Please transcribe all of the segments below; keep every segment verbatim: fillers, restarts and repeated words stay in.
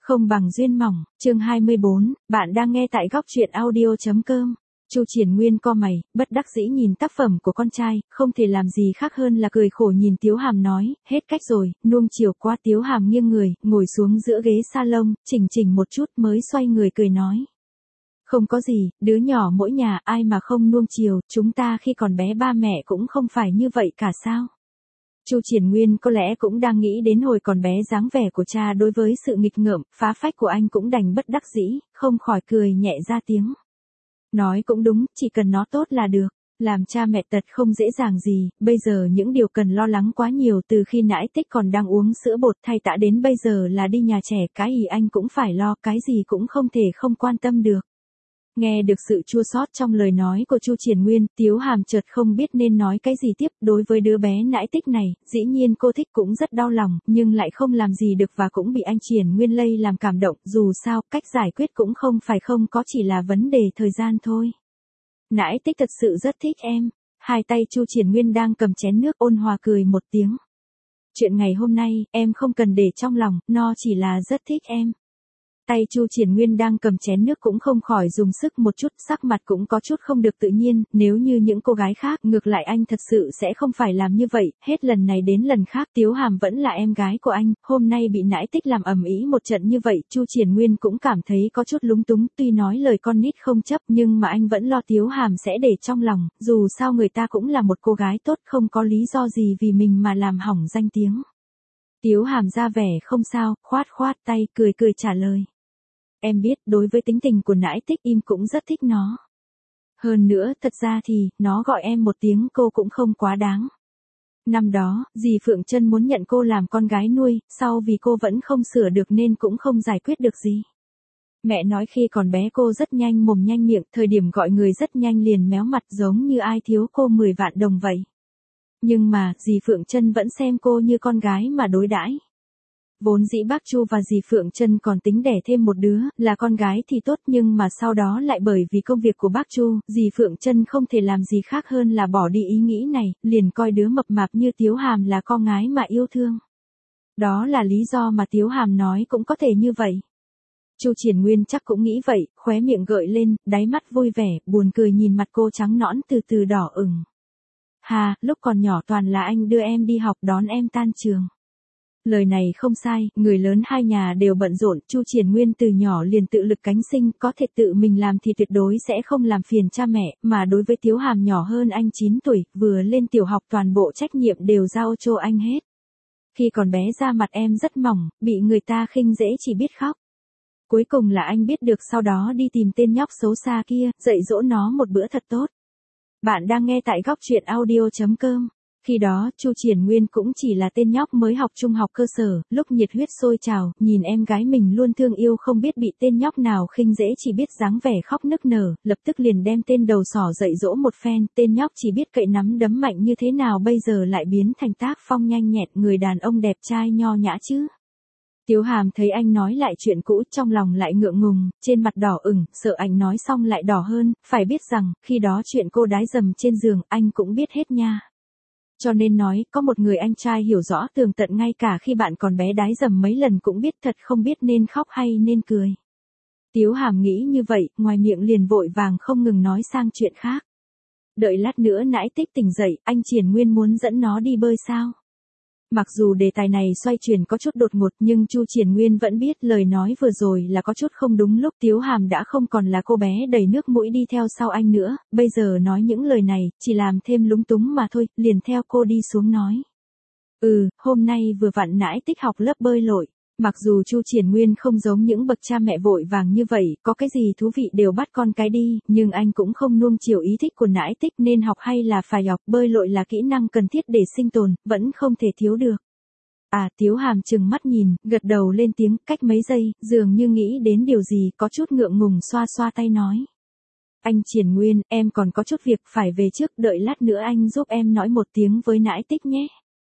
Không bằng duyên mỏng, chương hai mươi bốn, bạn đang nghe tại góc truyện audio.com. Chu Triển Nguyên co mày, bất đắc dĩ nhìn tác phẩm của con trai, không thể làm gì khác hơn là cười khổ nhìn Tiếu Hàm nói, hết cách rồi, nuông chiều qua. Tiếu Hàm nghiêng người, ngồi xuống giữa ghế salon, chỉnh chỉnh một chút mới xoay người cười nói. Không có gì, đứa nhỏ mỗi nhà ai mà không nuông chiều, chúng ta khi còn bé ba mẹ cũng không phải như vậy cả sao. Chu Triển Nguyên có lẽ cũng đang nghĩ đến hồi còn bé dáng vẻ của cha đối với sự nghịch ngợm, phá phách của anh cũng đành bất đắc dĩ, không khỏi cười nhẹ ra tiếng. Nói cũng đúng, chỉ cần nó tốt là được. Làm cha mẹ tật không dễ dàng gì, bây giờ những điều cần lo lắng quá nhiều, từ khi Nãi Tích còn đang uống sữa bột thay tã đến bây giờ là đi nhà trẻ, cái gì anh cũng phải lo, cái gì cũng không thể không quan tâm được. Nghe được sự chua xót trong lời nói của Chu Triển Nguyên, Tiếu Hàm chợt không biết nên nói cái gì tiếp. Đối với đứa bé Nãi Tích này, dĩ nhiên cô thích cũng rất đau lòng, nhưng lại không làm gì được và cũng bị anh Triển Nguyên lây làm cảm động. Dù sao, cách giải quyết cũng không phải không có, chỉ là vấn đề thời gian thôi. Nãi Tích thật sự rất thích em. Hai tay Chu Triển Nguyên đang cầm chén nước ôn hòa cười một tiếng. Chuyện ngày hôm nay, em không cần để trong lòng, nó chỉ là rất thích em. Tay Chu Triển Nguyên đang cầm chén nước cũng không khỏi dùng sức một chút, sắc mặt cũng có chút không được tự nhiên, nếu như những cô gái khác, ngược lại anh thật sự sẽ không phải làm như vậy, hết lần này đến lần khác Tiếu Hàm vẫn là em gái của anh, hôm nay bị Nãi Tích làm ầm ĩ một trận như vậy, Chu Triển Nguyên cũng cảm thấy có chút lúng túng, tuy nói lời con nít không chấp nhưng mà anh vẫn lo Tiếu Hàm sẽ để trong lòng, dù sao người ta cũng là một cô gái tốt, không có lý do gì vì mình mà làm hỏng danh tiếng. Tiếu Hàm ra vẻ không sao, khoát khoát tay, cười cười trả lời. Em biết, đối với tính tình của Nãi Tích im cũng rất thích nó. Hơn nữa, thật ra thì, nó gọi em một tiếng cô cũng không quá đáng. Năm đó, dì Phượng Trân muốn nhận cô làm con gái nuôi, sau vì cô vẫn không sửa được nên cũng không giải quyết được gì. Mẹ nói khi còn bé cô rất nhanh mồm nhanh miệng, thời điểm gọi người rất nhanh liền méo mặt giống như ai thiếu cô mười vạn đồng vậy. Nhưng mà, dì Phượng Trân vẫn xem cô như con gái mà đối đãi. Vốn dĩ bác Chu và dì Phượng Trân còn tính đẻ thêm một đứa, là con gái thì tốt, nhưng mà sau đó lại bởi vì công việc của bác Chu, dì Phượng Trân không thể làm gì khác hơn là bỏ đi ý nghĩ này, liền coi đứa mập mạp như Tiếu Hàm là con gái mà yêu thương. Đó là lý do mà Tiếu Hàm nói cũng có thể như vậy. Chu Triển Nguyên chắc cũng nghĩ vậy, khóe miệng gợi lên, đáy mắt vui vẻ, buồn cười nhìn mặt cô trắng nõn từ từ đỏ ửng. Hà, lúc còn nhỏ toàn là anh đưa em đi học đón em tan trường. Lời này không sai, người lớn hai nhà đều bận rộn, Chu Triển Nguyên từ nhỏ liền tự lực cánh sinh, có thể tự mình làm thì tuyệt đối sẽ không làm phiền cha mẹ, mà đối với Tiếu Hàm nhỏ hơn anh chín tuổi, vừa lên tiểu học toàn bộ trách nhiệm đều giao cho anh hết. Khi còn bé da mặt em rất mỏng, bị người ta khinh dễ chỉ biết khóc. Cuối cùng là anh biết được, sau đó đi tìm tên nhóc xấu xa kia, dạy dỗ nó một bữa thật tốt. Bạn đang nghe tại góc truyện audio.com. Khi đó, Chu Triển Nguyên cũng chỉ là tên nhóc mới học trung học cơ sở, lúc nhiệt huyết sôi trào, nhìn em gái mình luôn thương yêu không biết bị tên nhóc nào khinh dễ chỉ biết dáng vẻ khóc nức nở, lập tức liền đem tên đầu sỏ dạy dỗ một phen, tên nhóc chỉ biết cậy nắm đấm mạnh như thế nào bây giờ lại biến thành tác phong nhanh nhẹn, người đàn ông đẹp trai nho nhã chứ. Tiếu Hàm thấy anh nói lại chuyện cũ, trong lòng lại ngượng ngùng, trên mặt đỏ ửng, sợ anh nói xong lại đỏ hơn, phải biết rằng, khi đó chuyện cô đái dầm trên giường, anh cũng biết hết nha. Cho nên nói, có một người anh trai hiểu rõ tường tận ngay cả khi bạn còn bé đái dầm mấy lần cũng biết, thật không biết nên khóc hay nên cười. Tiếu Hàm nghĩ như vậy, ngoài miệng liền vội vàng không ngừng nói sang chuyện khác. Đợi lát nữa Nãi Tích tỉnh dậy, anh Triển Nguyên muốn dẫn nó đi bơi sao? Mặc dù đề tài này xoay chuyển có chút đột ngột nhưng Chu Triển Nguyên vẫn biết lời nói vừa rồi là có chút không đúng, lúc Tiếu Hàm đã không còn là cô bé đầy nước mũi đi theo sau anh nữa, bây giờ nói những lời này, chỉ làm thêm lúng túng mà thôi, liền theo cô đi xuống nói. Ừ, hôm nay vừa vặn Nãi Tích học lớp bơi lội. Mặc dù Chu Triển Nguyên không giống những bậc cha mẹ vội vàng như vậy, có cái gì thú vị đều bắt con cái đi, nhưng anh cũng không nuông chiều ý thích của Nãi Tích nên học hay là phải học, bơi lội là kỹ năng cần thiết để sinh tồn, vẫn không thể thiếu được. À, Tiếu Hàm trừng mắt nhìn, gật đầu lên tiếng, cách mấy giây, dường như nghĩ đến điều gì, có chút ngượng ngùng xoa xoa tay nói. Anh Triển Nguyên, em còn có chút việc phải về trước, đợi lát nữa anh giúp em nói một tiếng với Nãi Tích nhé.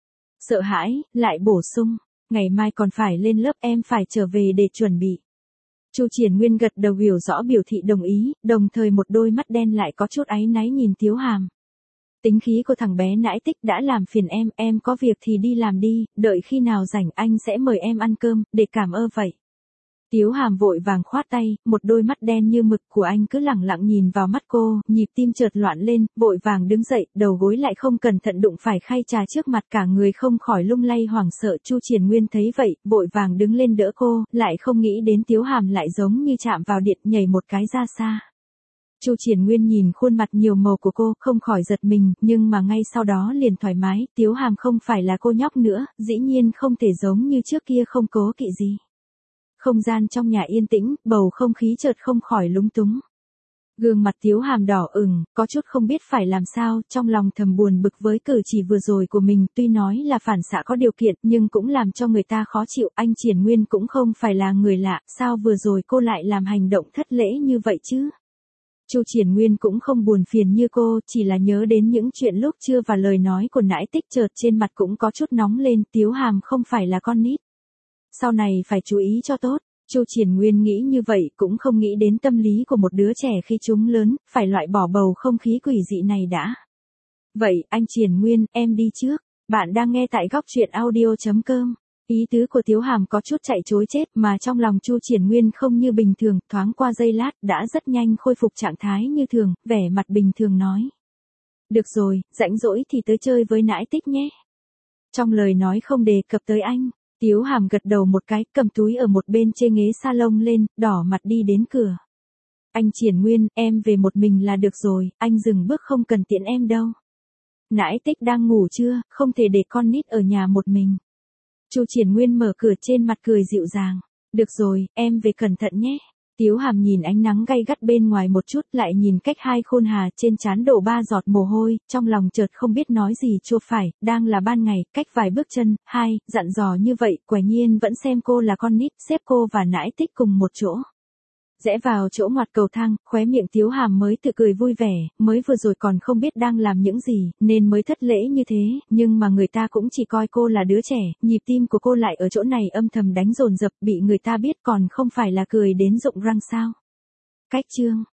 Sợ hãi, lại bổ sung. Ngày mai còn phải lên lớp, em phải trở về để chuẩn bị. Chu Triển Nguyên gật đầu hiểu rõ biểu thị đồng ý, đồng thời một đôi mắt đen lại có chút áy náy nhìn Tiếu Hàm. Tính khí của thằng bé Nãi Tích đã làm phiền em, em có việc thì đi làm đi, đợi khi nào rảnh anh sẽ mời em ăn cơm, để cảm ơn vậy. Tiếu Hàm vội vàng khoát tay, một đôi mắt đen như mực của anh cứ lẳng lặng nhìn vào mắt cô, nhịp tim chợt loạn lên, vội vàng đứng dậy, đầu gối lại không cẩn thận đụng phải khay trà trước mặt, cả người không khỏi lung lay hoảng sợ. Chu Triển Nguyên thấy vậy, vội vàng đứng lên đỡ cô, lại không nghĩ đến Tiếu Hàm lại giống như chạm vào điện, nhảy một cái ra xa. Chu Triển Nguyên nhìn khuôn mặt nhiều màu của cô, không khỏi giật mình, nhưng mà ngay sau đó liền thoải mái, Tiếu Hàm không phải là cô nhóc nữa, dĩ nhiên không thể giống như trước kia không cố kỵ gì. Không gian trong nhà yên tĩnh, bầu không khí chợt không khỏi lúng túng. Gương mặt Tiếu Hàm đỏ ửng, có chút không biết phải làm sao, trong lòng thầm buồn bực với cử chỉ vừa rồi của mình, tuy nói là phản xạ có điều kiện, nhưng cũng làm cho người ta khó chịu, anh Triển Nguyên cũng không phải là người lạ, sao vừa rồi cô lại làm hành động thất lễ như vậy chứ? Chu Triển Nguyên cũng không buồn phiền như cô, chỉ là nhớ đến những chuyện lúc trưa và lời nói của nãi tích, chợt trên mặt cũng có chút nóng lên. Tiếu Hàm không phải là con nít, sau này phải chú ý cho tốt. Chu Triển Nguyên nghĩ như vậy, cũng không nghĩ đến tâm lý của một đứa trẻ khi chúng lớn, phải loại bỏ bầu không khí quỷ dị này đã. Vậy, anh Triển Nguyên, em đi trước. Bạn đang nghe tại góc truyện audio chấm com. Ý tứ của Tiếu Hàm có chút chạy trối chết, mà trong lòng Chu Triển Nguyên không như bình thường, thoáng qua giây lát, đã rất nhanh khôi phục trạng thái như thường, vẻ mặt bình thường nói. Được rồi, rảnh rỗi thì tới chơi với nãi tích nhé. Trong lời nói không đề cập tới anh. Tiếu Hàm gật đầu một cái, cầm túi ở một bên trên ghế salon lên, đỏ mặt đi đến cửa. Anh Triển Nguyên, em về một mình là được rồi, anh dừng bước không cần tiện em đâu. Nãi tích đang ngủ chưa, không thể để con nít ở nhà một mình. Chu Triển Nguyên mở cửa, trên mặt cười dịu dàng. Được rồi, em về cẩn thận nhé. Tiếu Hàm nhìn ánh nắng gay gắt bên ngoài một chút, lại nhìn cách hai khôn hà, trên trán đổ ba giọt mồ hôi, trong lòng chợt không biết nói gì cho phải, đang là ban ngày, cách vài bước chân, hai, dặn dò như vậy, quả nhiên vẫn xem cô là con nít, xếp cô và nãi tích cùng một chỗ. Rẽ vào chỗ ngoặt cầu thang, khóe miệng Tiếu Hàm mới tự cười vui vẻ, mới vừa rồi còn không biết đang làm những gì, nên mới thất lễ như thế, nhưng mà người ta cũng chỉ coi cô là đứa trẻ, nhịp tim của cô lại ở chỗ này âm thầm đánh dồn dập, bị người ta biết còn không phải là cười đến rụng răng sao. Cách chương